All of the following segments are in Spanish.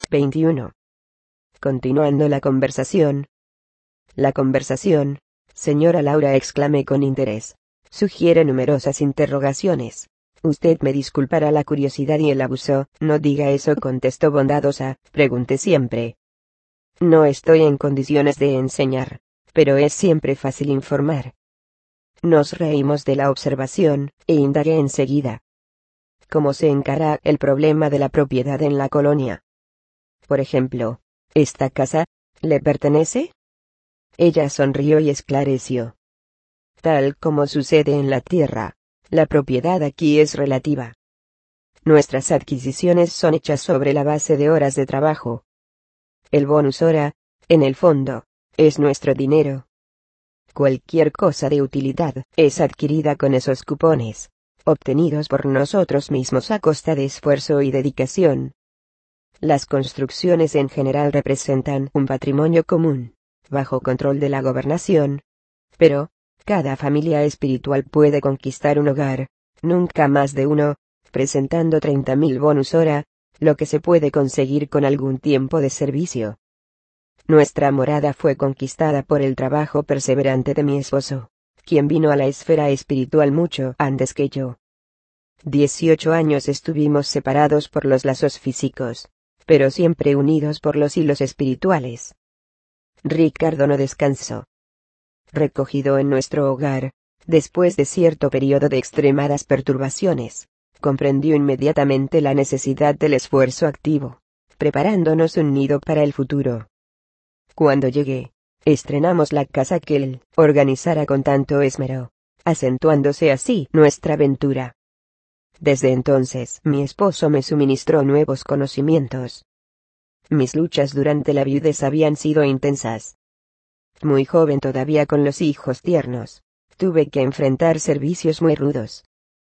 21. Continuando la conversación. La conversación, señora Laura, exclamé con interés, sugiere numerosas interrogaciones. Usted me disculpará la curiosidad y el abuso. No diga eso, contestó bondadosa. Pregunte siempre. No estoy en condiciones de enseñar, pero es siempre fácil informar. Nos reímos de la observación, e indagué enseguida. ¿Cómo se encara el problema de la propiedad en la colonia? Por ejemplo, ¿esta casa le pertenece? Ella sonrió y esclareció. Tal como sucede en la tierra, la propiedad aquí es relativa. Nuestras adquisiciones son hechas sobre la base de horas de trabajo. El bonus hora, en el fondo, es nuestro dinero. Cualquier cosa de utilidad es adquirida con esos cupones, obtenidos por nosotros mismos a costa de esfuerzo y dedicación. Las construcciones en general representan un patrimonio común, bajo control de la gobernación. Pero, cada familia espiritual puede conquistar un hogar, nunca más de uno, presentando 30.000 bonus hora, lo que se puede conseguir con algún tiempo de servicio. Nuestra morada fue conquistada por el trabajo perseverante de mi esposo, quien vino a la esfera espiritual mucho antes que yo. 18 años estuvimos separados por los lazos físicos, pero siempre unidos por los hilos espirituales. Ricardo no descansó. Recogido en nuestro hogar, después de cierto periodo de extremadas perturbaciones, comprendió inmediatamente la necesidad del esfuerzo activo, preparándonos un nido para el futuro. Cuando llegué, estrenamos la casa que él organizara con tanto esmero, acentuándose así nuestra aventura. Desde entonces, mi esposo me suministró nuevos conocimientos. Mis luchas durante la viudez habían sido intensas. Muy joven todavía, con los hijos tiernos, tuve que enfrentar servicios muy rudos.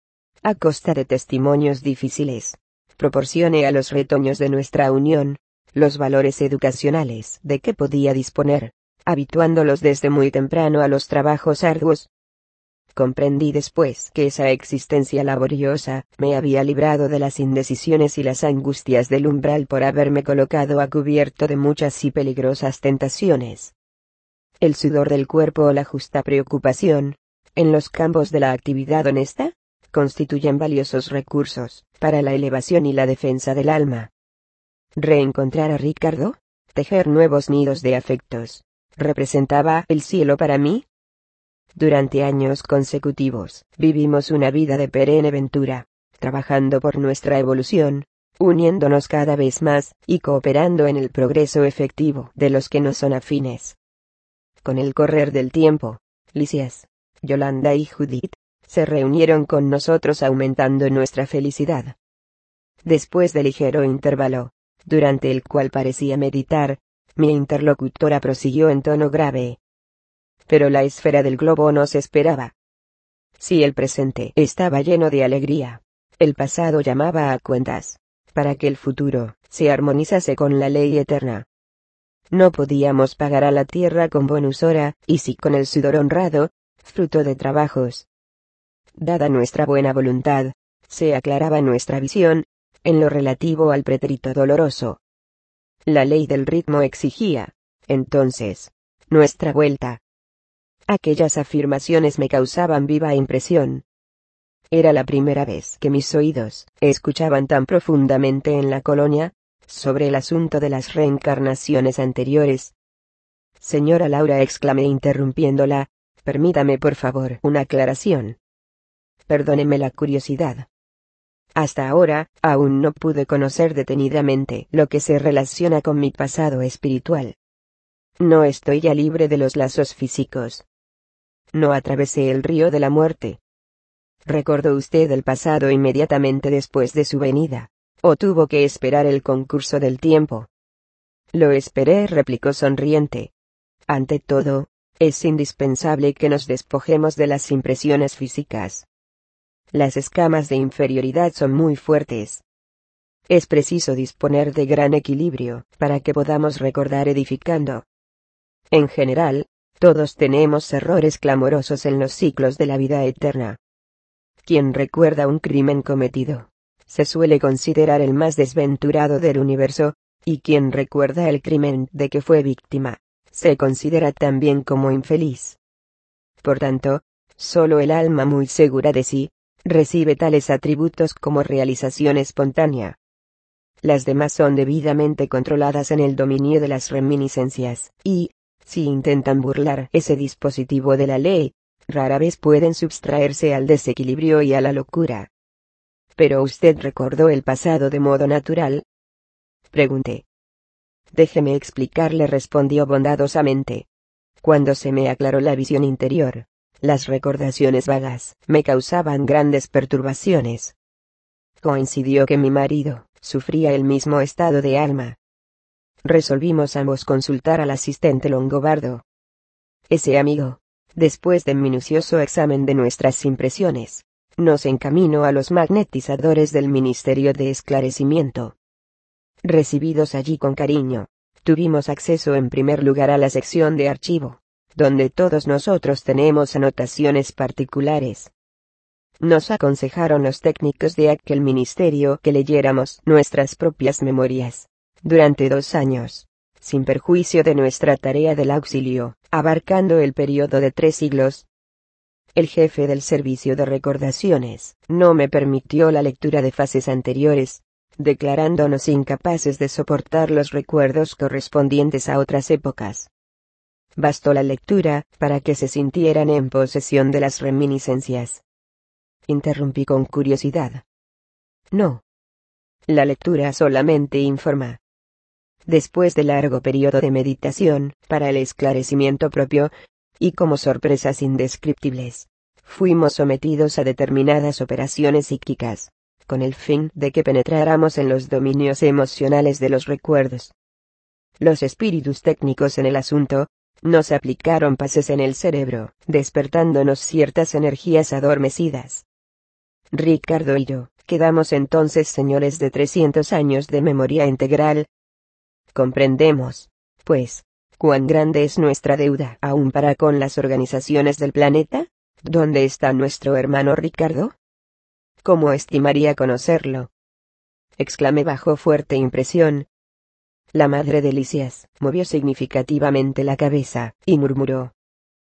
A costa de testimonios difíciles, proporcioné a los retoños de nuestra unión los valores educacionales de que podía disponer, habituándolos desde muy temprano a los trabajos arduos. Comprendí después que esa existencia laboriosa me había librado de las indecisiones y las angustias del umbral por haberme colocado a cubierto de muchas y peligrosas tentaciones. El sudor del cuerpo o la justa preocupación, en los campos de la actividad honesta, constituyen valiosos recursos para la elevación y la defensa del alma. Reencontrar a Ricardo, tejer nuevos nidos de afectos, ¿representaba el cielo para mí? Durante años consecutivos, vivimos una vida de perenne aventura, trabajando por nuestra evolución, uniéndonos cada vez más, y cooperando en el progreso efectivo de los que no son afines. Con el correr del tiempo, Lisias, Yolanda y Judith se reunieron con nosotros, aumentando nuestra felicidad. Después de ligero intervalo, durante el cual parecía meditar, mi interlocutora prosiguió en tono grave. Pero la esfera del globo nos esperaba. Si el presente estaba lleno de alegría, el pasado llamaba a cuentas, para que el futuro se armonizase con la ley eterna. No podíamos pagar a la tierra con bonus hora, y sí con el sudor honrado, fruto de trabajos. Dada nuestra buena voluntad, se aclaraba nuestra visión, en lo relativo al pretérito doloroso. La ley del ritmo exigía, entonces, nuestra vuelta. Aquellas afirmaciones me causaban viva impresión. Era la primera vez que mis oídos escuchaban tan profundamente en la colonia, sobre el asunto de las reencarnaciones anteriores. Señora Laura, exclamé interrumpiéndola, permítame por favor una aclaración. Perdóneme la curiosidad. Hasta ahora, aún no pude conocer detenidamente lo que se relaciona con mi pasado espiritual. No estoy ya libre de los lazos físicos. No atravesé el río de la muerte. ¿Recordó usted el pasado inmediatamente después de su venida, o tuvo que esperar el concurso del tiempo? Lo esperé, replicó sonriente. Ante todo, es indispensable que nos despojemos de las impresiones físicas. Las escamas de inferioridad son muy fuertes. Es preciso disponer de gran equilibrio para que podamos recordar edificando. En general, todos tenemos errores clamorosos en los ciclos de la vida eterna. Quien recuerda un crimen cometido, se suele considerar el más desventurado del universo, y quien recuerda el crimen de que fue víctima, se considera también como infeliz. Por tanto, solo el alma muy segura de sí, recibe tales atributos como realización espontánea. Las demás son debidamente controladas en el dominio de las reminiscencias, y, si intentan burlar ese dispositivo de la ley, rara vez pueden subtraerse al desequilibrio y a la locura. ¿Pero usted recordó el pasado de modo natural?, pregunté. Déjeme explicarle, respondió bondadosamente. Cuando se me aclaró la visión interior, las recordaciones vagas me causaban grandes perturbaciones. Coincidió que mi marido sufría el mismo estado de alma. Resolvimos ambos consultar al asistente longobardo. Ese amigo, después de minucioso examen de nuestras impresiones, nos encaminó a los magnetizadores del Ministerio de Esclarecimiento. Recibidos allí con cariño, tuvimos acceso en primer lugar a la sección de archivo, donde todos nosotros tenemos anotaciones particulares. Nos aconsejaron los técnicos de aquel ministerio que leyéramos nuestras propias memorias, durante 2 años, sin perjuicio de nuestra tarea del auxilio, abarcando el periodo de 3 siglos. El jefe del servicio de recordaciones no me permitió la lectura de fases anteriores, declarándonos incapaces de soportar los recuerdos correspondientes a otras épocas. Bastó la lectura para que se sintieran en posesión de las reminiscencias. Interrumpí con curiosidad. No. La lectura solamente informa. Después de largo periodo de meditación, para el esclarecimiento propio, y como sorpresas indescriptibles, fuimos sometidos a determinadas operaciones psíquicas, con el fin de que penetráramos en los dominios emocionales de los recuerdos. Los espíritus técnicos en el asunto nos aplicaron pases en el cerebro, despertándonos ciertas energías adormecidas. Ricardo y yo quedamos entonces señores de 300 años de memoria integral. Comprendemos, pues, cuán grande es nuestra deuda aún para con las organizaciones del planeta. ¿Dónde está nuestro hermano Ricardo? ¿Cómo estimaría conocerlo?, exclamé bajo fuerte impresión. La madre de Lisias movió significativamente la cabeza y murmuró: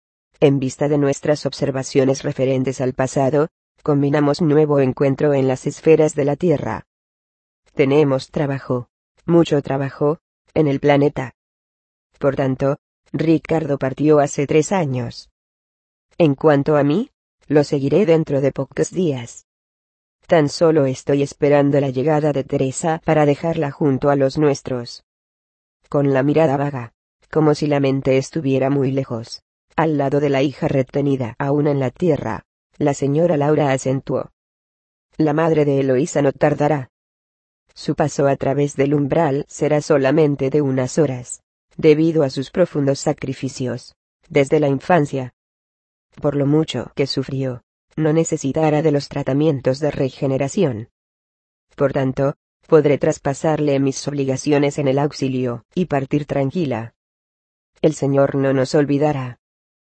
en vista de nuestras observaciones referentes al pasado, combinamos nuevo encuentro en las esferas de la Tierra. Tenemos trabajo, mucho trabajo, en el planeta. Por tanto, Ricardo partió hace 3 años. En cuanto a mí, lo seguiré dentro de pocos días. Tan solo estoy esperando la llegada de Teresa para dejarla junto a los nuestros. Con la mirada vaga, como si la mente estuviera muy lejos, al lado de la hija retenida aún en la tierra, la señora Laura acentuó: la madre de Eloísa no tardará. Su paso a través del umbral será solamente de unas horas, debido a sus profundos sacrificios, desde la infancia. Por lo mucho que sufrió, no necesitará de los tratamientos de regeneración. Por tanto, podré traspasarle mis obligaciones en el auxilio, y partir tranquila. El Señor no nos olvidará.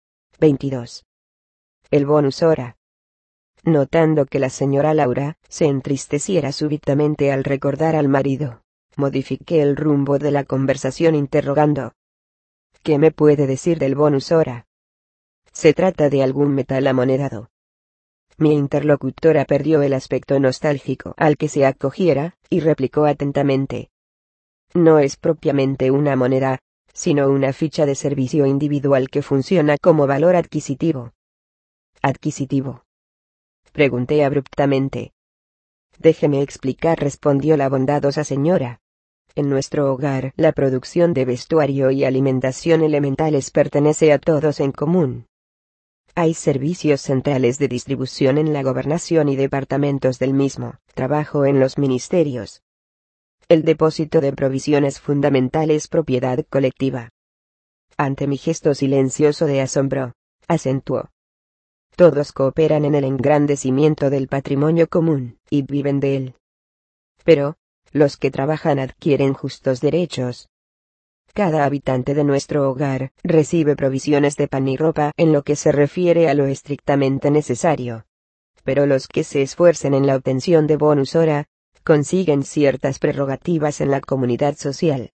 22. El bonus hora. Notando que la señora Laura se entristeciera súbitamente al recordar al marido, modifiqué el rumbo de la conversación interrogando: ¿qué me puede decir del bonus hora? ¿Se trata de algún metal amonedado? Mi interlocutora perdió el aspecto nostálgico al que se acogiera, y replicó atentamente: no es propiamente una moneda, sino una ficha de servicio individual que funciona como valor adquisitivo. ¿Adquisitivo?, pregunté abruptamente. Déjeme explicar, respondió la bondadosa señora. En nuestro hogar, la producción de vestuario y alimentación elementales pertenece a todos en común. Hay servicios centrales de distribución en la gobernación y departamentos del mismo trabajo en los ministerios. El depósito de provisiones fundamental es propiedad colectiva. Ante mi gesto silencioso de asombro, acentuó: todos cooperan en el engrandecimiento del patrimonio común, y viven de él. Pero, los que trabajan adquieren justos derechos. Cada habitante de nuestro hogar recibe provisiones de pan y ropa en lo que se refiere a lo estrictamente necesario. Pero los que se esfuercen en la obtención de bonus hora, consiguen ciertas prerrogativas en la comunidad social.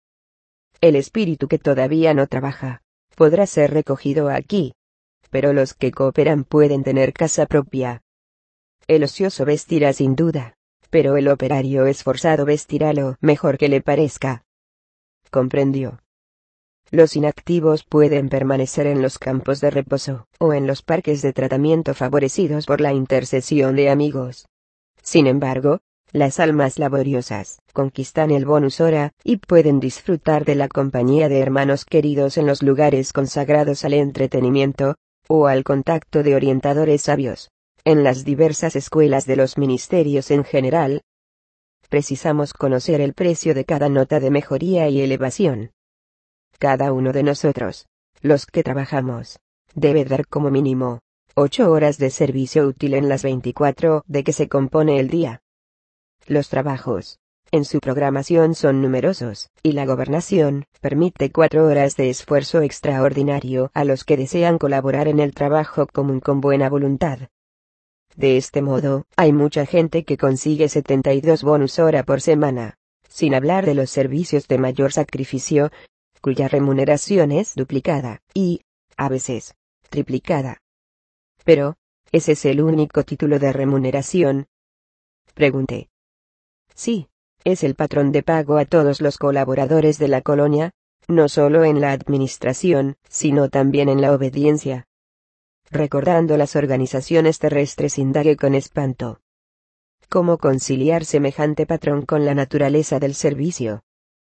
El espíritu que todavía no trabaja, podrá ser recogido aquí. Pero los que cooperan pueden tener casa propia. El ocioso vestirá sin duda, pero el operario esforzado vestirá lo mejor que le parezca. Comprendió. Los inactivos pueden permanecer en los campos de reposo, o en los parques de tratamiento favorecidos por la intercesión de amigos. Sin embargo, las almas laboriosas conquistan el bonus hora, y pueden disfrutar de la compañía de hermanos queridos en los lugares consagrados al entretenimiento, o al contacto de orientadores sabios, en las diversas escuelas de los ministerios en general. Precisamos conocer el precio de cada nota de mejoría y elevación. Cada uno de nosotros, los que trabajamos, debe dar como mínimo 8 horas de servicio útil en las 24 de que se compone el día. Los trabajos, en su programación son numerosos, y la gobernación permite 4 horas de esfuerzo extraordinario a los que desean colaborar en el trabajo común con buena voluntad. De este modo, hay mucha gente que consigue 72 bonus hora por semana, sin hablar de los servicios de mayor sacrificio, cuya remuneración es duplicada, y, a veces, triplicada. Pero, ¿ese es el único título de remuneración?, pregunté. Sí, es el patrón de pago a todos los colaboradores de la colonia, no solo en la administración, sino también en la obediencia. Recordando las organizaciones terrestres, indagué con espanto. ¿Cómo conciliar semejante patrón con la naturaleza del servicio?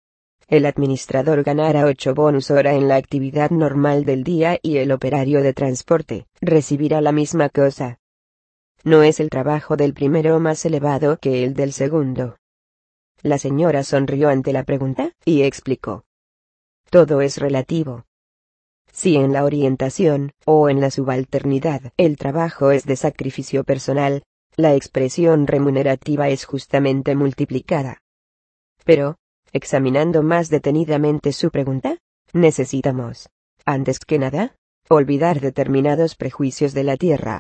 El administrador ganará 8 bonus hora en la actividad normal del día y el operario de transporte recibirá la misma cosa. ¿No es el trabajo del primero más elevado que el del segundo? La señora sonrió ante la pregunta, y explicó. Todo es relativo. Si en la orientación, o en la subalternidad, el trabajo es de sacrificio personal, la expresión remunerativa es justamente multiplicada. Pero, examinando más detenidamente su pregunta, necesitamos, antes que nada, olvidar determinados prejuicios de la tierra.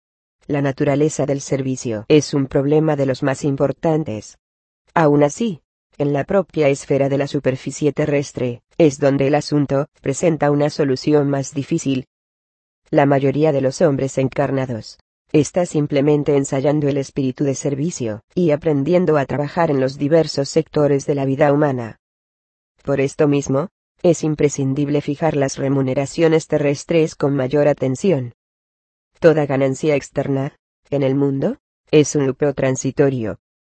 La naturaleza del servicio es un problema de los más importantes. Aún así, en la propia esfera de la superficie terrestre, es donde el asunto presenta una solución más difícil. La mayoría de los hombres encarnados está simplemente ensayando el espíritu de servicio, y aprendiendo a trabajar en los diversos sectores de la vida humana. Por esto mismo, es imprescindible fijar las remuneraciones terrestres con mayor atención. Toda ganancia externa, en el mundo, es un lucro transitorio.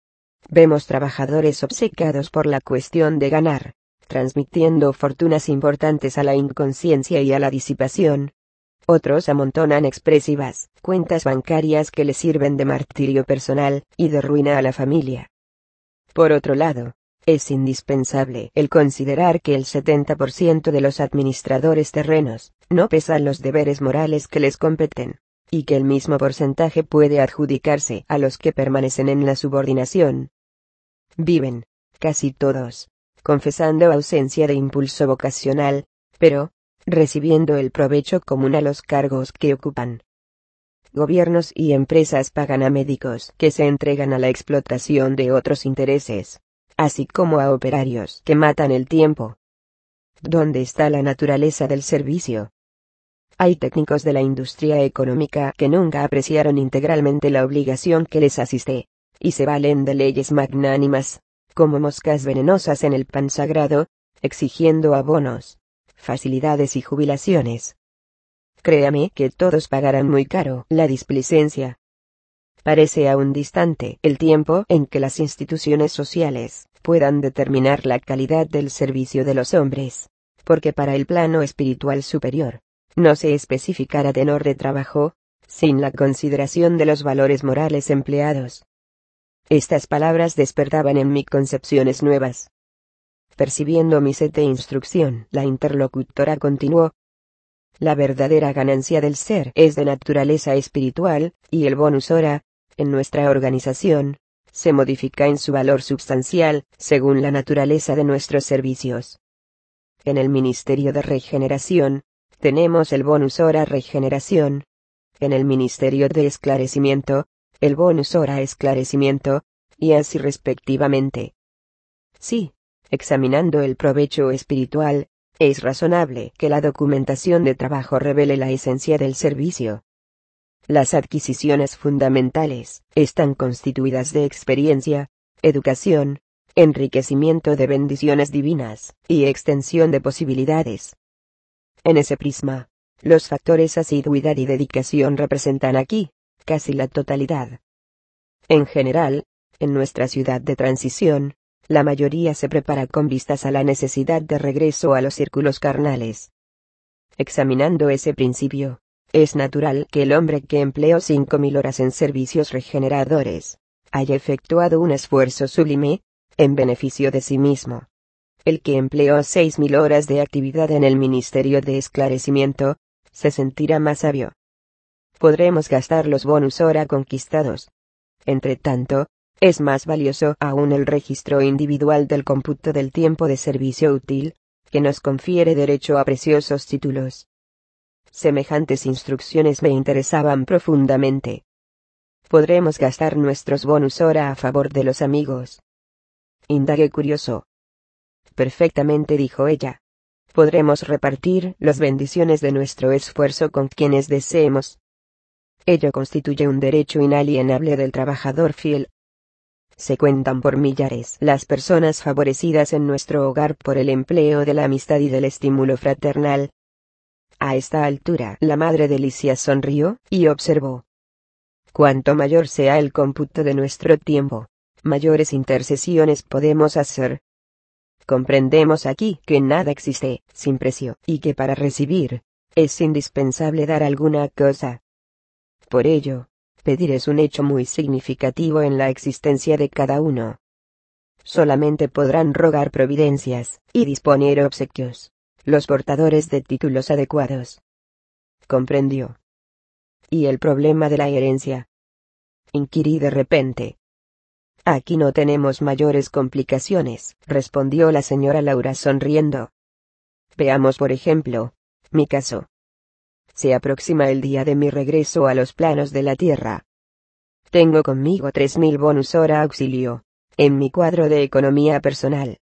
Vemos trabajadores obcecados por la cuestión de ganar, transmitiendo fortunas importantes a la inconsciencia y a la disipación. Otros amontonan expresivas cuentas bancarias que les sirven de martirio personal y de ruina a la familia. Por otro lado, es indispensable el considerar que el 70% de los administradores terrenos no pesan los deberes morales que les competen, y que el mismo porcentaje puede adjudicarse a los que permanecen en la subordinación. Viven, casi todos, confesando ausencia de impulso vocacional, pero, recibiendo el provecho común a los cargos que ocupan. Gobiernos y empresas pagan a médicos que se entregan a la explotación de otros intereses, así como a operarios que matan el tiempo. ¿Dónde está la naturaleza del servicio? Hay técnicos de la industria económica que nunca apreciaron integralmente la obligación que les asiste, y se valen de leyes magnánimas, como moscas venenosas en el pan sagrado, exigiendo abonos, facilidades y jubilaciones. Créame que todos pagarán muy caro la displicencia. Parece aún distante el tiempo en que las instituciones sociales puedan determinar la calidad del servicio de los hombres, porque para el plano espiritual superior, no se especificará tenor de trabajo, sin la consideración de los valores morales empleados. Estas palabras despertaban en mí concepciones nuevas. Percibiendo mi sed de instrucción, la interlocutora continuó. La verdadera ganancia del ser es de naturaleza espiritual, y el bonus hora, en nuestra organización, se modifica en su valor substancial, según la naturaleza de nuestros servicios. En el Ministerio de Regeneración, tenemos el bonus hora regeneración. En el Ministerio de Esclarecimiento, el bonus hora esclarecimiento. y así respectivamente. Sí, examinando el provecho espiritual, es razonable que la documentación de trabajo revele la esencia del servicio. Las adquisiciones fundamentales están constituidas de experiencia, educación, enriquecimiento de bendiciones divinas, y extensión de posibilidades. En ese prisma, los factores asiduidad y dedicación representan aquí, casi la totalidad. En general, en nuestra ciudad de transición, la mayoría se prepara con vistas a la necesidad de regreso a los círculos carnales. Examinando ese principio, es natural que el hombre que empleó 5.000 horas en servicios regeneradores, haya efectuado un esfuerzo sublime, en beneficio de sí mismo. El que empleó 6.000 horas de actividad en el ministerio de esclarecimiento, se sentirá más sabio. Podremos gastar los bonus hora conquistados. Entre tanto, es más valioso aún el registro individual del cómputo del tiempo de servicio útil, que nos confiere derecho a preciosos títulos. Semejantes instrucciones me interesaban profundamente. ¿Podremos gastar nuestros bonus hora a favor de los amigos? Indagué curioso. Perfectamente, dijo ella. Podremos repartir las bendiciones de nuestro esfuerzo con quienes deseemos. Ello constituye un derecho inalienable del trabajador fiel. Se cuentan por millares las personas favorecidas en nuestro hogar por el empleo de la amistad y del estímulo fraternal. A esta altura la madre de Licia sonrió, y observó. Cuanto mayor sea el cómputo de nuestro tiempo, mayores intercesiones podemos hacer. Comprendemos aquí que nada existe sin precio, y que para recibir, es indispensable dar alguna cosa. Por ello, pedir es un hecho muy significativo en la existencia de cada uno. Solamente podrán rogar providencias, y disponer obsequios, los portadores de títulos adecuados. ¿Comprendió? ¿Y el problema de la herencia? Inquirí de repente. Aquí no tenemos mayores complicaciones, respondió la señora Laura sonriendo. Veamos por ejemplo, mi caso. Se aproxima el día de mi regreso a los planos de la tierra. Tengo conmigo 3.000 bonus hora auxilio, en mi cuadro de economía personal.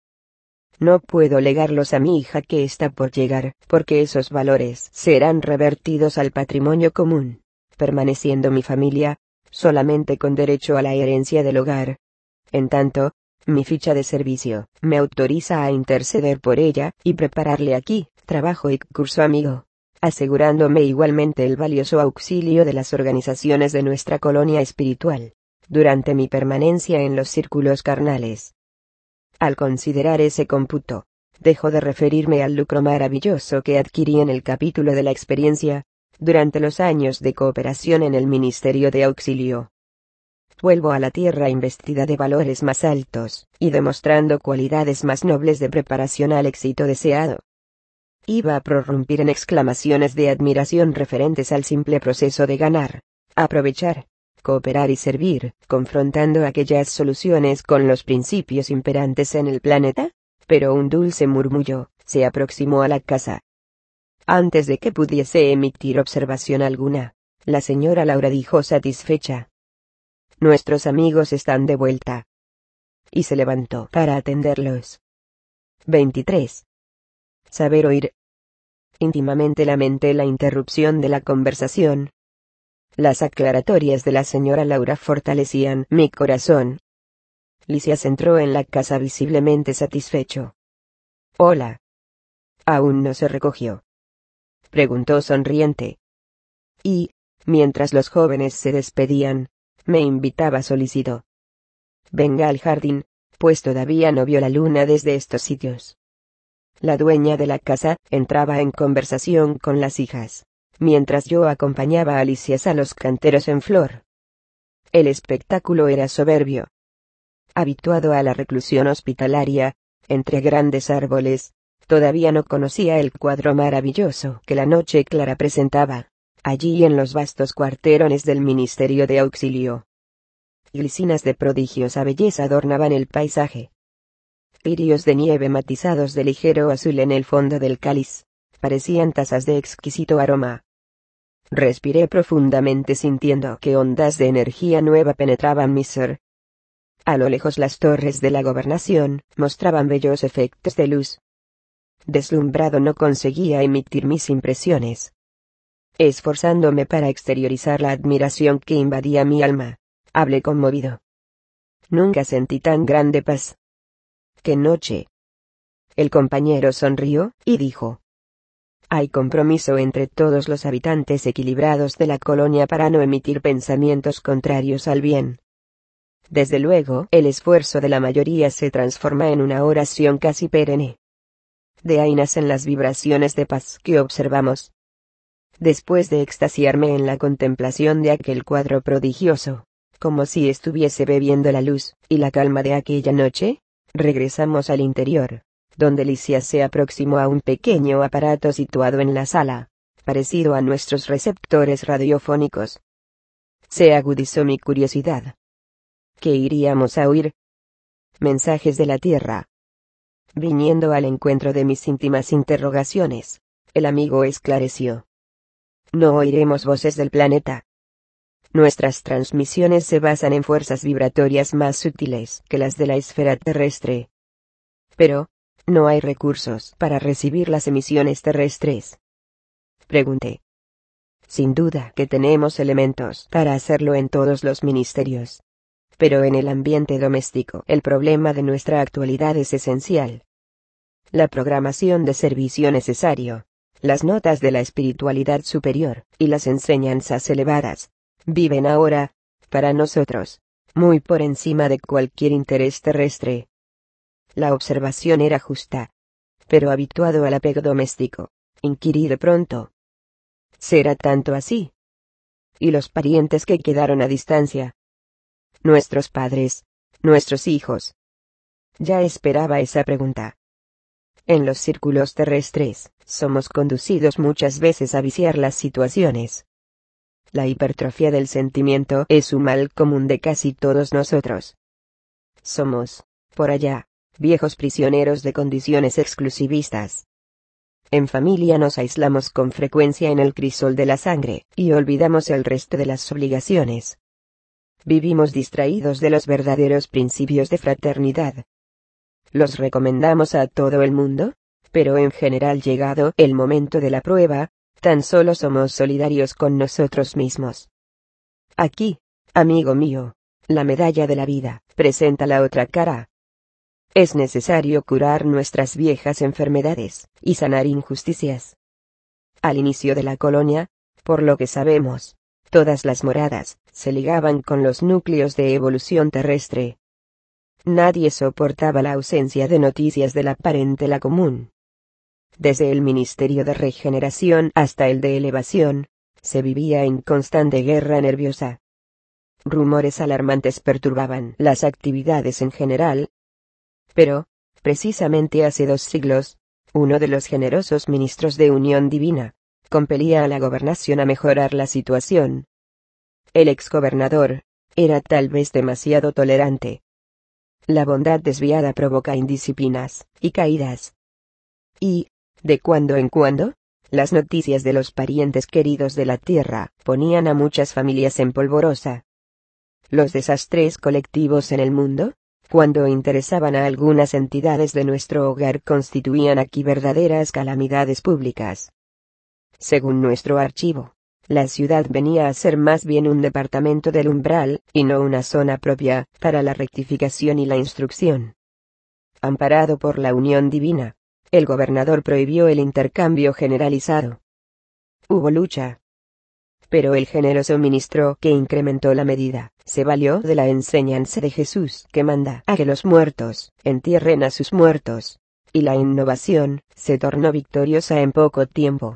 No puedo legarlos a mi hija que está por llegar, porque esos valores serán revertidos al patrimonio común, permaneciendo mi familia, solamente con derecho a la herencia del hogar. En tanto, mi ficha de servicio me autoriza a interceder por ella y prepararle aquí trabajo y curso amigo, asegurándome igualmente el valioso auxilio de las organizaciones de nuestra colonia espiritual, durante mi permanencia en los círculos carnales. Al considerar ese cómputo, dejo de referirme al lucro maravilloso que adquirí en el capítulo de la experiencia, durante los años de cooperación en el Ministerio de Auxilio. Vuelvo a la tierra investida de valores más altos, y demostrando cualidades más nobles de preparación al éxito deseado. Iba a prorrumpir en exclamaciones de admiración referentes al simple proceso de ganar, aprovechar, cooperar y servir, confrontando aquellas soluciones con los principios imperantes en el planeta, pero un dulce murmullo se aproximó a la casa. Antes de que pudiese emitir observación alguna, la señora Laura dijo satisfecha: Nuestros amigos están de vuelta. Y se levantó para atenderlos. 23. Saber oír. Íntimamente lamenté la interrupción de la conversación. Las aclaratorias de la señora Laura fortalecían mi corazón. Lisias entró en la casa visiblemente satisfecho. Hola. ¿Aún no se recogió?, preguntó sonriente. Y, mientras los jóvenes se despedían, me invitaba solícito. Venga al jardín, pues todavía no vio la luna desde estos sitios. La dueña de la casa entraba en conversación con las hijas, mientras yo acompañaba a Lisias a los canteros en flor. El espectáculo era soberbio. Habituado a la reclusión hospitalaria, entre grandes árboles, todavía no conocía el cuadro maravilloso que la noche clara presentaba, allí en los vastos cuarterones del Ministerio de Auxilio. Glicinas de prodigiosa belleza adornaban el paisaje. Lirios de nieve matizados de ligero azul en el fondo del cáliz, parecían tazas de exquisito aroma. Respiré profundamente sintiendo que ondas de energía nueva penetraban mi ser. A lo lejos las torres de la gobernación mostraban bellos efectos de luz. Deslumbrado no conseguía emitir mis impresiones. Esforzándome para exteriorizar la admiración que invadía mi alma, hablé conmovido. Nunca sentí tan grande paz. ¡Qué noche! El compañero sonrió, y dijo. Hay compromiso entre todos los habitantes equilibrados de la colonia para no emitir pensamientos contrarios al bien. Desde luego, el esfuerzo de la mayoría se transforma en una oración casi perenne. De ahí nacen las vibraciones de paz que observamos. Después de extasiarme en la contemplación de aquel cuadro prodigioso, como si estuviese bebiendo la luz y la calma de aquella noche, regresamos al interior, donde Lisias se aproximó a un pequeño aparato situado en la sala, parecido a nuestros receptores radiofónicos. Se agudizó mi curiosidad. ¿Qué iríamos a oír? Mensajes de la Tierra. Viniendo al encuentro de mis íntimas interrogaciones, el amigo esclareció. No oiremos voces del planeta. Nuestras transmisiones se basan en fuerzas vibratorias más sutiles que las de la esfera terrestre. Pero, ¿no hay recursos para recibir las emisiones terrestres? Pregunté. Sin duda que tenemos elementos para hacerlo en todos los ministerios. Pero en el ambiente doméstico el problema de nuestra actualidad es esencial. La programación de servicio necesario, las notas de la espiritualidad superior y las enseñanzas elevadas, viven ahora, para nosotros, muy por encima de cualquier interés terrestre. La observación era justa. Pero habituado al apego doméstico, inquirí de pronto. ¿Será tanto así? ¿Y los parientes que quedaron a distancia? Nuestros padres, nuestros hijos. Ya esperaba esa pregunta. En los círculos terrestres, somos conducidos muchas veces a viciar las situaciones. La hipertrofia del sentimiento es un mal común de casi todos nosotros. Somos, por allá, viejos prisioneros de condiciones exclusivistas. En familia nos aislamos con frecuencia en el crisol de la sangre, y olvidamos el resto de las obligaciones. Vivimos distraídos de los verdaderos principios de fraternidad. Los recomendamos a todo el mundo, pero en general llegado el momento de la prueba, tan solo somos solidarios con nosotros mismos. Aquí, amigo mío, la medalla de la vida presenta la otra cara. Es necesario curar nuestras viejas enfermedades y sanar injusticias. Al inicio de la colonia, por lo que sabemos, todas las moradas se ligaban con los núcleos de evolución terrestre. Nadie soportaba la ausencia de noticias de la parentela común. Desde el Ministerio de Regeneración hasta el de Elevación, se vivía en constante guerra nerviosa. Rumores alarmantes perturbaban las actividades en general. Pero, precisamente hace 2 siglos, uno de los generosos ministros de Unión Divina, compelía a la gobernación a mejorar la situación. El exgobernador era tal vez demasiado tolerante. La bondad desviada provoca indisciplinas y caídas. Y, de cuando en cuando, las noticias de los parientes queridos de la tierra ponían a muchas familias en polvorosa. Los desastres colectivos en el mundo, cuando interesaban a algunas entidades de nuestro hogar, constituían aquí verdaderas calamidades públicas. Según nuestro archivo, la ciudad venía a ser más bien un departamento del umbral, y no una zona propia para la rectificación y la instrucción. Amparado por la unión divina, el gobernador prohibió el intercambio generalizado. Hubo lucha. Pero el generoso ministro que incrementó la medida, se valió de la enseñanza de Jesús que manda a que los muertos entierren a sus muertos, y la innovación se tornó victoriosa en poco tiempo.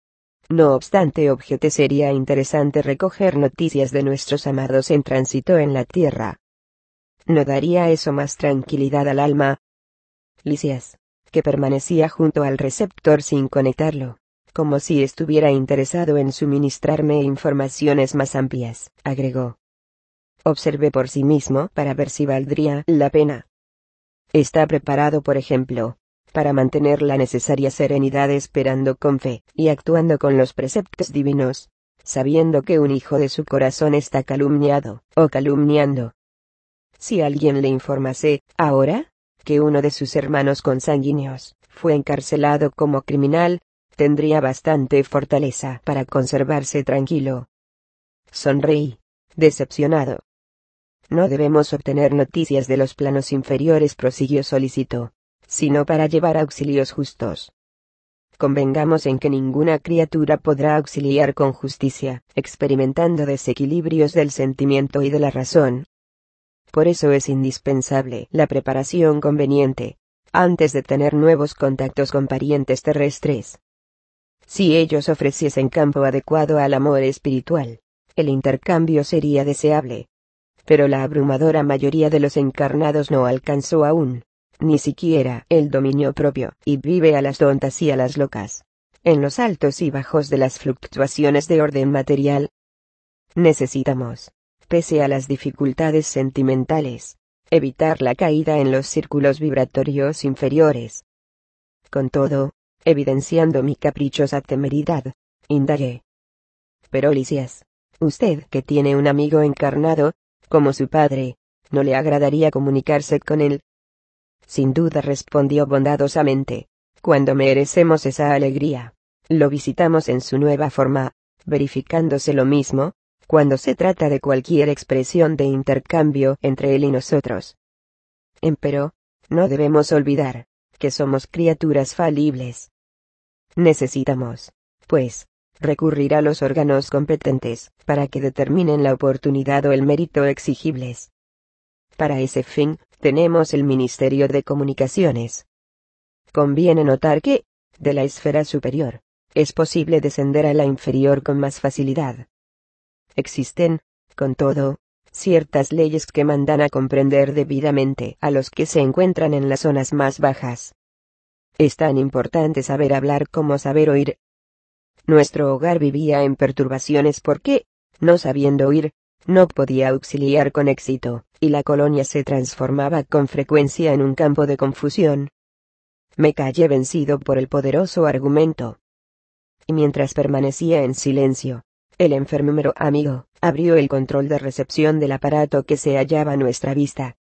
No obstante, objeté, sería interesante recoger noticias de nuestros amados en tránsito en la tierra. ¿No daría eso más tranquilidad al alma? Lisias, que permanecía junto al receptor sin conectarlo, como si estuviera interesado en suministrarme informaciones más amplias, agregó. Observé por sí mismo para ver si valdría la pena. Está preparado, por ejemplo, para mantener la necesaria serenidad, esperando con fe y actuando con los preceptos divinos, sabiendo que un hijo de su corazón está calumniado o calumniando. Si alguien le informase, ahora, que uno de sus hermanos consanguíneos fue encarcelado como criminal, tendría bastante fortaleza para conservarse tranquilo. Sonreí, decepcionado. No debemos obtener noticias de los planos inferiores, prosiguió solícito, sino para llevar auxilios justos. Convengamos en que ninguna criatura podrá auxiliar con justicia, experimentando desequilibrios del sentimiento y de la razón. Por eso es indispensable la preparación conveniente, antes de tener nuevos contactos con parientes terrestres. Si ellos ofreciesen campo adecuado al amor espiritual, el intercambio sería deseable. Pero la abrumadora mayoría de los encarnados no alcanzó aún, ni siquiera el dominio propio, y vive a las tontas y a las locas, en los altos y bajos de las fluctuaciones de orden material. Necesitamos, pese a las dificultades sentimentales, evitar la caída en los círculos vibratorios inferiores. Con todo, evidenciando mi caprichosa temeridad, indagué. Pero Lisias, usted que tiene un amigo encarnado, como su padre, ¿no le agradaría comunicarse con él? Sin duda, respondió bondadosamente. Cuando merecemos esa alegría, lo visitamos en su nueva forma, verificándose lo mismo, cuando se trata de cualquier expresión de intercambio entre él y nosotros. Empero, no debemos olvidar, que somos criaturas falibles. Necesitamos, pues, recurrir a los órganos competentes, para que determinen la oportunidad o el mérito exigibles. Para ese fin, tenemos el Ministerio de Comunicaciones. Conviene notar que, de la esfera superior, es posible descender a la inferior con más facilidad. Existen, con todo, ciertas leyes que mandan a comprender debidamente a los que se encuentran en las zonas más bajas. Es tan importante saber hablar como saber oír. Nuestro hogar vivía en perturbaciones porque, no sabiendo oír, no podía auxiliar con éxito, y la colonia se transformaba con frecuencia en un campo de confusión. Me callé vencido por el poderoso argumento. Y mientras permanecía en silencio, el enfermero amigo abrió el control de recepción del aparato que se hallaba a nuestra vista.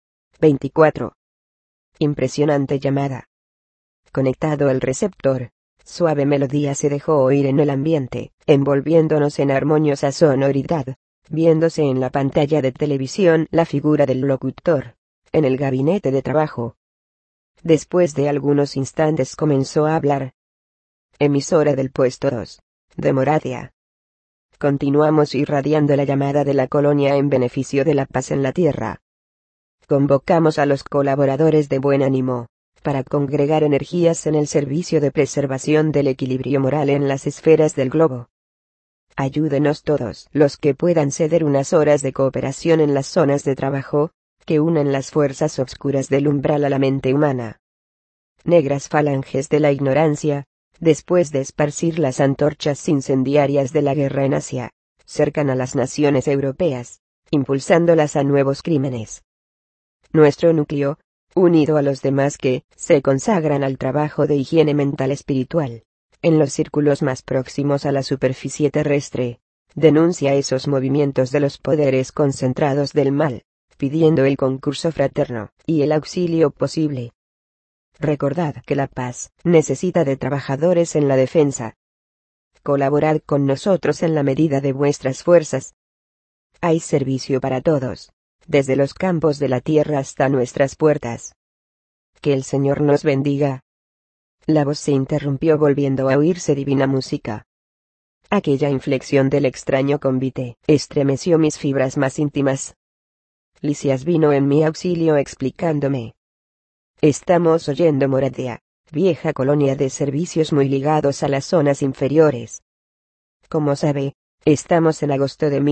24. Impresionante llamada. Conectado el receptor, suave melodía se dejó oír en el ambiente, envolviéndonos en armoniosa sonoridad, viéndose en la pantalla de televisión la figura del locutor, en el gabinete de trabajo. Después de algunos instantes comenzó a hablar. Emisora del puesto 2, de Moradia. Continuamos irradiando la llamada de la colonia en beneficio de la paz en la tierra. Convocamos a los colaboradores de buen ánimo, para congregar energías en el servicio de preservación del equilibrio moral en las esferas del globo. Ayúdenos todos los que puedan ceder unas horas de cooperación en las zonas de trabajo, que unen las fuerzas obscuras del umbral a la mente humana. Negras falanges de la ignorancia, después de esparcir las antorchas incendiarias de la guerra en Asia, cercan a las naciones europeas, impulsándolas a nuevos crímenes. Nuestro núcleo, unido a los demás que se consagran al trabajo de higiene mental espiritual, en los círculos más próximos a la superficie terrestre, denuncia esos movimientos de los poderes concentrados del mal, pidiendo el concurso fraterno y el auxilio posible. Recordad que la paz necesita de trabajadores en la defensa. Colaborad con nosotros en la medida de vuestras fuerzas. Hay servicio para todos, desde los campos de la tierra hasta nuestras puertas. Que el Señor nos bendiga. La voz se interrumpió volviendo a oírse divina música. Aquella inflexión del extraño convite estremeció mis fibras más íntimas. Lisias vino en mi auxilio explicándome. Estamos oyendo Moradia, vieja colonia de servicios muy ligados a las zonas inferiores. Como sabe, estamos en agosto de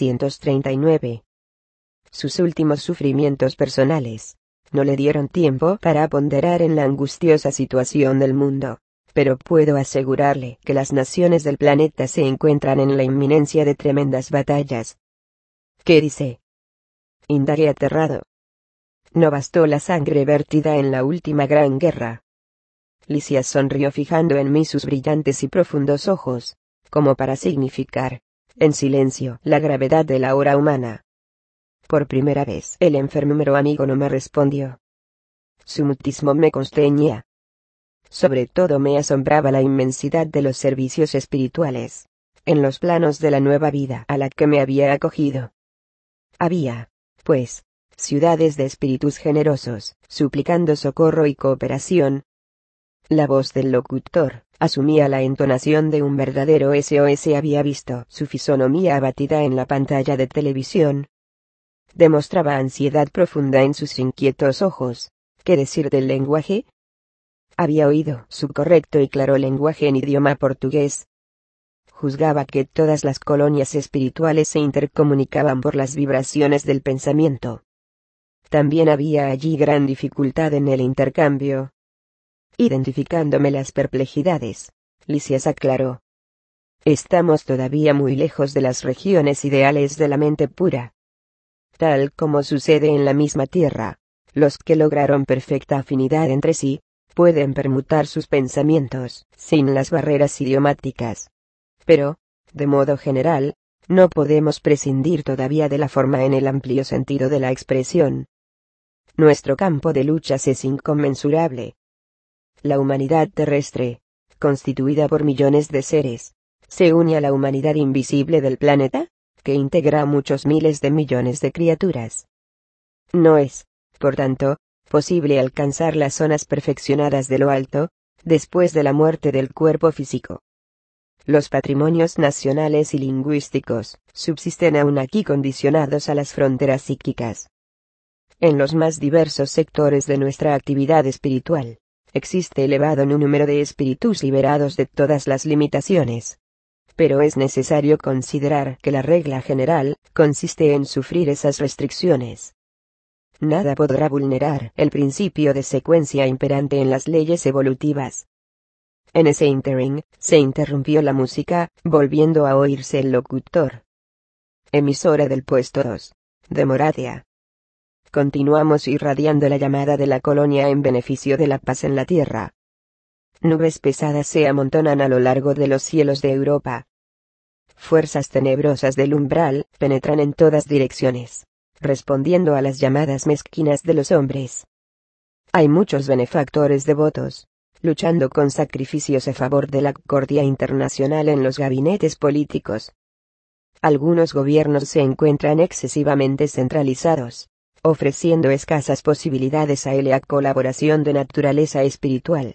1939. Sus últimos sufrimientos personales no le dieron tiempo para ponderar en la angustiosa situación del mundo, pero puedo asegurarle que las naciones del planeta se encuentran en la inminencia de tremendas batallas. ¿Qué dice? Indagué aterrado. No bastó la sangre vertida en la última gran guerra. Lisias sonrió fijando en mí sus brillantes y profundos ojos, como para significar, en silencio, la gravedad de la hora humana. Por primera vez el enfermero amigo no me respondió. Su mutismo me constreñía. Sobre todo me asombraba la inmensidad de los servicios espirituales, en los planos de la nueva vida a la que me había acogido. Había, pues, ciudades de espíritus generosos, suplicando socorro y cooperación. La voz del locutor asumía la entonación de un verdadero SOS. Había visto su fisonomía abatida en la pantalla de televisión. Demostraba ansiedad profunda en sus inquietos ojos. ¿Qué decir del lenguaje? Había oído su correcto y claro lenguaje en idioma portugués. Juzgaba que todas las colonias espirituales se intercomunicaban por las vibraciones del pensamiento. También había allí gran dificultad en el intercambio. Identificándome las perplejidades, Lisias aclaró. Estamos todavía muy lejos de las regiones ideales de la mente pura. Tal como sucede en la misma tierra, los que lograron perfecta afinidad entre sí, pueden permutar sus pensamientos, sin las barreras idiomáticas. Pero, de modo general, no podemos prescindir todavía de la forma en el amplio sentido de la expresión. Nuestro campo de luchas es inconmensurable. La humanidad terrestre, constituida por millones de seres, se une a la humanidad invisible del planeta, que integra a muchos miles de millones de criaturas. No es, por tanto, posible alcanzar las zonas perfeccionadas de lo alto, después de la muerte del cuerpo físico. Los patrimonios nacionales y lingüísticos subsisten aún aquí condicionados a las fronteras psíquicas. En los más diversos sectores de nuestra actividad espiritual, existe elevado número de espíritus liberados de todas las limitaciones. Pero es necesario considerar que la regla general consiste en sufrir esas restricciones. Nada podrá vulnerar el principio de secuencia imperante en las leyes evolutivas. En ese ínterin, se interrumpió la música, volviendo a oírse el locutor. Emisora del puesto 2, de Moravia. Continuamos irradiando la llamada de la colonia en beneficio de la paz en la tierra. Nubes pesadas se amontonan a lo largo de los cielos de Europa. Fuerzas tenebrosas del umbral penetran en todas direcciones, respondiendo a las llamadas mezquinas de los hombres. Hay muchos benefactores devotos, luchando con sacrificios a favor de la concordia internacional en los gabinetes políticos. Algunos gobiernos se encuentran excesivamente centralizados, ofreciendo escasas posibilidades a la colaboración de naturaleza espiritual.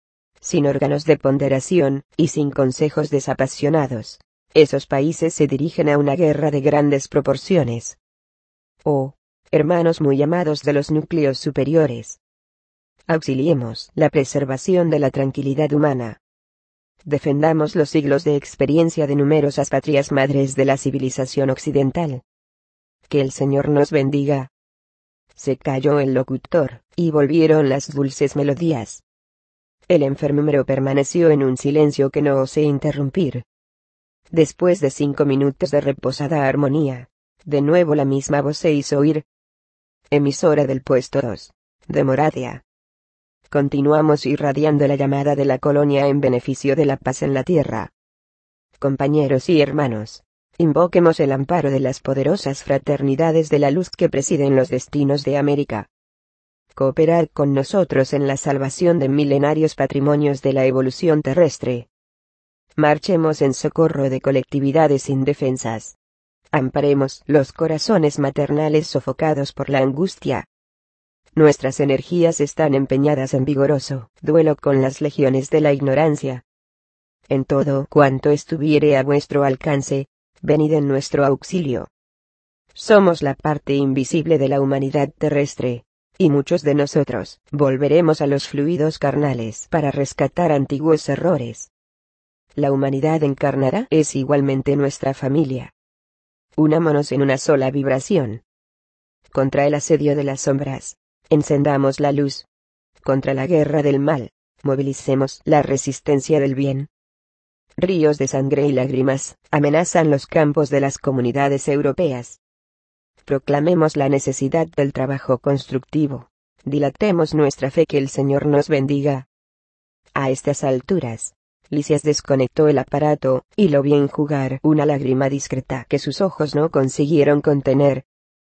Sin órganos de ponderación, y sin consejos desapasionados, esos países se dirigen a una guerra de grandes proporciones. Oh, hermanos muy amados de los núcleos superiores, auxiliemos la preservación de la tranquilidad humana. Defendamos los siglos de experiencia de numerosas patrias madres de la civilización occidental. Que el Señor nos bendiga. Se calló el locutor, y volvieron las dulces melodías. El enfermero permaneció en un silencio que no osé interrumpir. Después de 5 minutos de reposada armonía, de nuevo la misma voz se hizo oír. Emisora del puesto 2, de Moravia. Continuamos irradiando la llamada de la colonia en beneficio de la paz en la tierra. Compañeros y hermanos, invoquemos el amparo de las poderosas fraternidades de la luz que presiden los destinos de América. Cooperad con nosotros en la salvación de milenarios patrimonios de la evolución terrestre. Marchemos en socorro de colectividades indefensas. Amparemos los corazones maternales sofocados por la angustia. Nuestras energías están empeñadas en vigoroso duelo con las legiones de la ignorancia. En todo cuanto estuviere a vuestro alcance, venid en nuestro auxilio. Somos la parte invisible de la humanidad terrestre, y muchos de nosotros volveremos a los fluidos carnales para rescatar antiguos errores. La humanidad encarnada es igualmente nuestra familia. Unámonos en una sola vibración. Contra el asedio de las sombras, encendamos la luz. Contra la guerra del mal, movilicemos la resistencia del bien. Ríos de sangre y lágrimas amenazan los campos de las comunidades europeas. Proclamemos la necesidad del trabajo constructivo. Dilatemos nuestra fe. Que el Señor nos bendiga. A estas alturas, Lisias desconectó el aparato, y lo vi enjugar una lágrima discreta que sus ojos no consiguieron contener.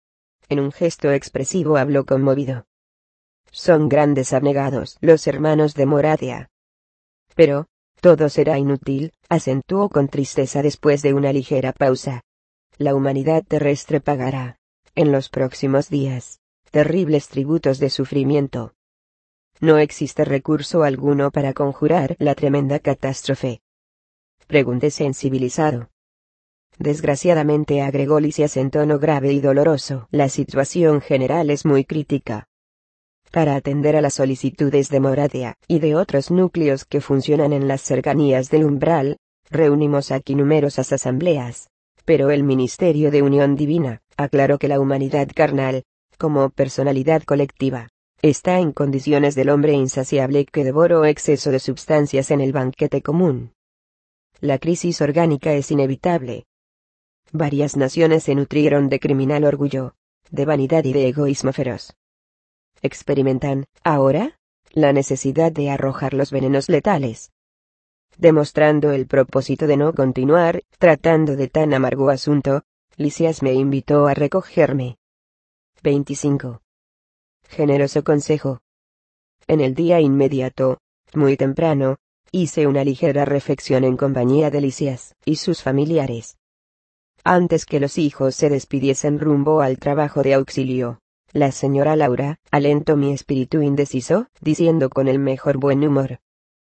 En un gesto expresivo habló conmovido. Son grandes abnegados los hermanos de Moradia. Pero, todo será inútil, acentuó con tristeza después de una ligera pausa. La humanidad terrestre pagará, en los próximos días, terribles tributos de sufrimiento. No existe recurso alguno para conjurar la tremenda catástrofe. Pregunté sensibilizado. Desgraciadamente, agregó Lisias en tono grave y doloroso, la situación general es muy crítica. Para atender a las solicitudes de Moradia y de otros núcleos que funcionan en las cercanías del umbral, reunimos aquí numerosas asambleas, pero el Ministerio de Unión Divina aclaró que la humanidad carnal, como personalidad colectiva, está en condiciones del hombre insaciable que devoró exceso de sustancias en el banquete común. La crisis orgánica es inevitable. Varias naciones se nutrieron de criminal orgullo, de vanidad y de egoísmo feroz. Experimentan, ahora, la necesidad de arrojar los venenos letales. Demostrando el propósito de no continuar tratando de tan amargo asunto, Lisias me invitó a recogerme. 25. Generoso consejo. En el día inmediato, muy temprano, hice una ligera reflexión en compañía de Lisias y sus familiares. Antes que los hijos se despidiesen rumbo al trabajo de auxilio, la señora Laura alentó mi espíritu indeciso, diciendo con el mejor buen humor: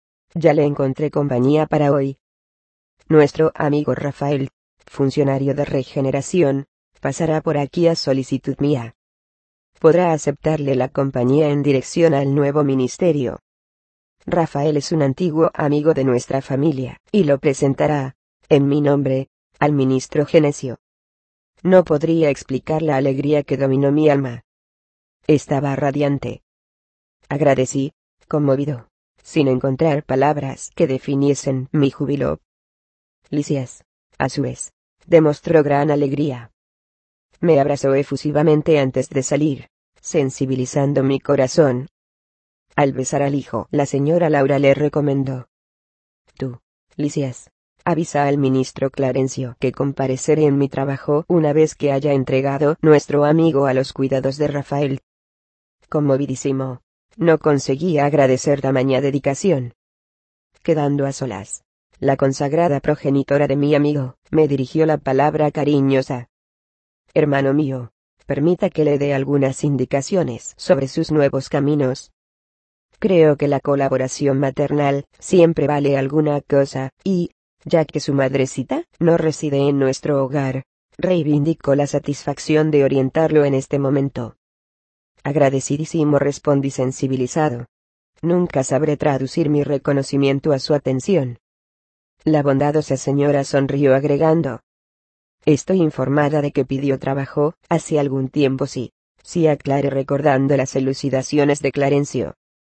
ya le encontré compañía para hoy. Nuestro amigo Rafael, funcionario de regeneración, pasará por aquí a solicitud mía. Podrá aceptarle la compañía en dirección al nuevo ministerio. Rafael es un antiguo amigo de nuestra familia, y lo presentará, en mi nombre, al ministro Genesio. No podría explicar la alegría que dominó mi alma. Estaba radiante. Agradecí, conmovido, sin encontrar palabras que definiesen mi júbilo. Lisias, a su vez, demostró gran alegría. Me abrazó efusivamente antes de salir, sensibilizando mi corazón. Al besar al hijo, la señora Laura le recomendó: tú, Lisias, avisa al ministro Clarencio que compareceré en mi trabajo una vez que haya entregado nuestro amigo a los cuidados de Rafael. Conmovidísimo, no conseguía agradecer tamaña dedicación. Quedando a solas, la consagrada progenitora de mi amigo me dirigió la palabra cariñosa. Hermano mío, permita que le dé algunas indicaciones sobre sus nuevos caminos. Creo que la colaboración maternal siempre vale alguna cosa, y, ya que su madrecita no reside en nuestro hogar, reivindico la satisfacción de orientarlo en este momento. Agradecidísimo, respondí sensibilizado. Nunca sabré traducir mi reconocimiento a su atención. La bondadosa señora sonrió agregando: estoy informada de que pidió trabajo hace algún tiempo. Sí, aclaré recordando las elucidaciones de Clarencio.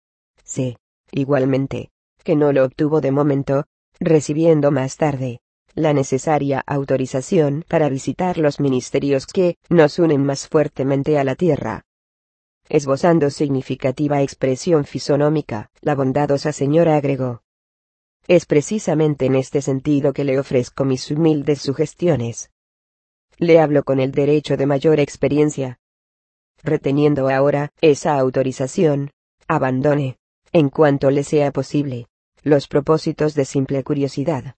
Sé, igualmente, que no lo obtuvo de momento, recibiendo más tarde la necesaria autorización para visitar los ministerios que nos unen más fuertemente a la tierra. Esbozando significativa expresión fisonómica, la bondadosa señora agregó: es precisamente en este sentido que le ofrezco mis humildes sugestiones. Le hablo con el derecho de mayor experiencia. Reteniendo ahora esa autorización, abandone, en cuanto le sea posible, los propósitos de simple curiosidad.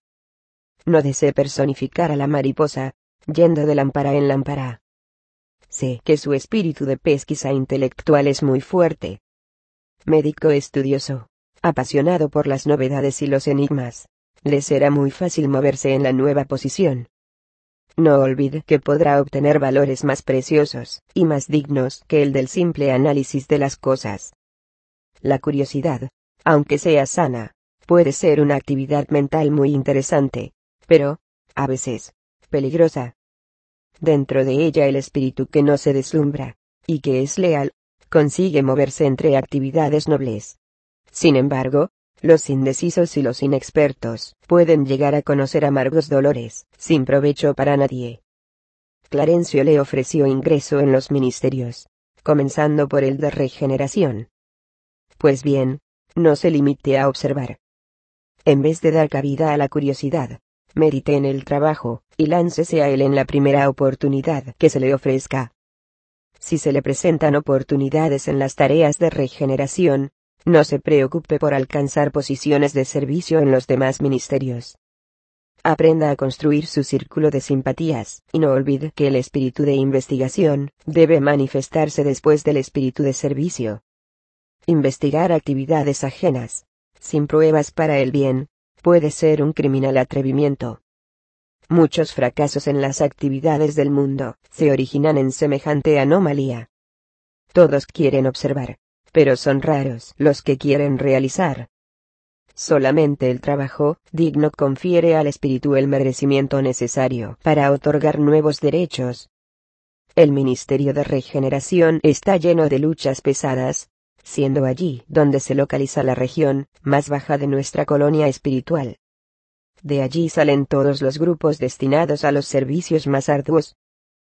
No desee personificar a la mariposa, yendo de lámpara en lámpara. Sé que su espíritu de pesquisa intelectual es muy fuerte. Médico estudioso, apasionado por las novedades y los enigmas, le será muy fácil moverse en la nueva posición. No olvide que podrá obtener valores más preciosos y más dignos que el del simple análisis de las cosas. La curiosidad, aunque sea sana, puede ser una actividad mental muy interesante, pero, a veces, peligrosa. Dentro de ella el espíritu que no se deslumbra, y que es leal, consigue moverse entre actividades nobles. Sin embargo, los indecisos y los inexpertos pueden llegar a conocer amargos dolores, sin provecho para nadie. Clarencio le ofreció ingreso en los ministerios, comenzando por el de regeneración. Pues bien, no se limite a observar. En vez de dar cabida a la curiosidad, medite en el trabajo, y láncese a él en la primera oportunidad que se le ofrezca. Si se le presentan oportunidades en las tareas de regeneración, no se preocupe por alcanzar posiciones de servicio en los demás ministerios. Aprenda a construir su círculo de simpatías, y no olvide que el espíritu de investigación debe manifestarse después del espíritu de servicio. Investigar actividades ajenas, sin pruebas para el bien, puede ser un criminal atrevimiento. Muchos fracasos en las actividades del mundo se originan en semejante anomalía. Todos quieren observar, pero son raros los que quieren realizar. Solamente el trabajo digno confiere al espíritu el merecimiento necesario para otorgar nuevos derechos. El ministerio de regeneración está lleno de luchas pesadas, siendo allí donde se localiza la región más baja de nuestra colonia espiritual. De allí salen todos los grupos destinados a los servicios más arduos.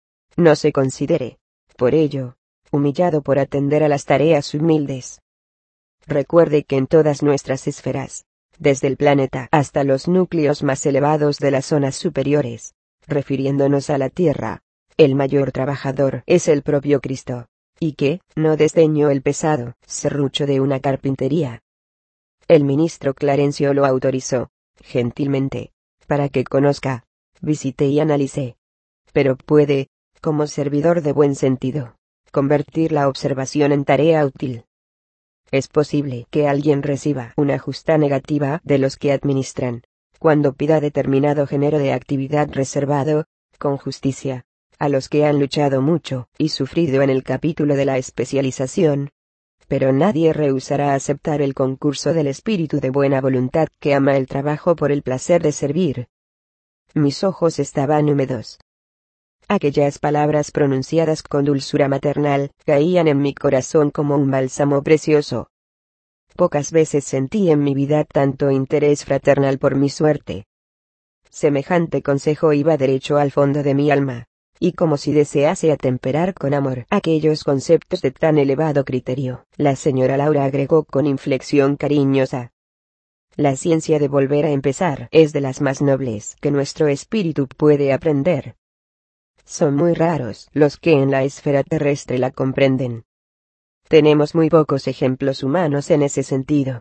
No se considere, por ello, humillado por atender a las tareas humildes. Recuerde que en todas nuestras esferas, desde el planeta hasta los núcleos más elevados de las zonas superiores, refiriéndonos a la Tierra, el mayor trabajador es el propio Cristo, y que no desdeñó el pesado serrucho de una carpintería. El ministro Clarencio lo autorizó, gentilmente, para que conozca, visite y analice. Pero puede, como servidor de buen sentido, convertir la observación en tarea útil. Es posible que alguien reciba una justa negativa de los que administran, cuando pida determinado género de actividad reservado, con justicia, a los que han luchado mucho y sufrido en el capítulo de la especialización. Pero nadie rehusará aceptar el concurso del espíritu de buena voluntad que ama el trabajo por el placer de servir. Mis ojos estaban húmedos. Aquellas palabras pronunciadas con dulzura maternal caían en mi corazón como un bálsamo precioso. Pocas veces sentí en mi vida tanto interés fraternal por mi suerte. Semejante consejo iba derecho al fondo de mi alma, y como si desease atemperar con amor aquellos conceptos de tan elevado criterio, la señora Laura agregó con inflexión cariñosa: la ciencia de volver a empezar es de las más nobles que nuestro espíritu puede aprender. Son muy raros los que en la esfera terrestre la comprenden. Tenemos muy pocos ejemplos humanos en ese sentido.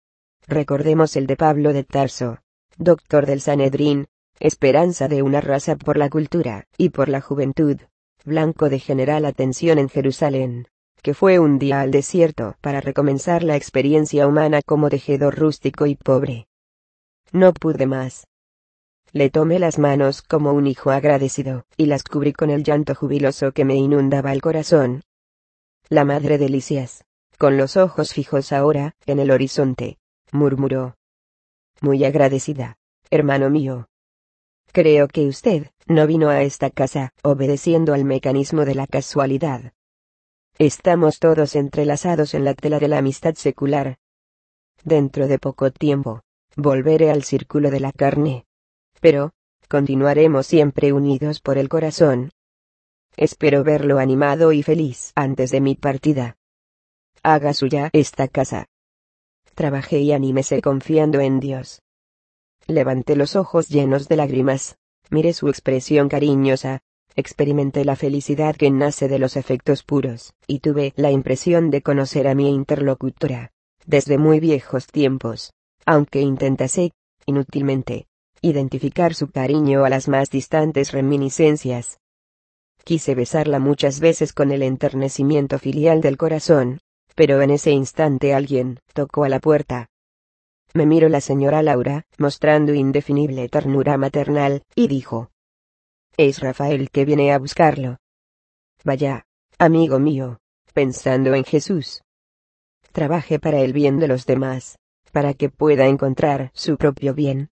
Recordemos el de Pablo de Tarso, doctor del Sanedrín, esperanza de una raza por la cultura y por la juventud, blanco de general atención en Jerusalén, que fue un día al desierto para recomenzar la experiencia humana como tejedor rústico y pobre. No pude más. Le tomé las manos como un hijo agradecido, y las cubrí con el llanto jubiloso que me inundaba el corazón. La madre de Lisias, con los ojos fijos ahora en el horizonte, murmuró: muy agradecida, hermano mío. Creo que usted no vino a esta casa obedeciendo al mecanismo de la casualidad. Estamos todos entrelazados en la tela de la amistad secular. Dentro de poco tiempo, volveré al círculo de la carne. Pero, continuaremos siempre unidos por el corazón. Espero verlo animado y feliz antes de mi partida. Haga suya esta casa. Trabajé y anímese confiando en Dios. Levanté los ojos llenos de lágrimas, miré su expresión cariñosa, experimenté la felicidad que nace de los efectos puros, y tuve la impresión de conocer a mi interlocutora, desde muy viejos tiempos, aunque intentase, inútilmente, identificar su cariño a las más distantes reminiscencias. Quise besarla muchas veces con el enternecimiento filial del corazón, pero en ese instante alguien tocó a la puerta. Me miró la señora Laura, mostrando indefinible ternura maternal, y dijo: es Rafael que viene a buscarlo. Vaya, amigo mío, pensando en Jesús. Trabaje para el bien de los demás, para que pueda encontrar su propio bien.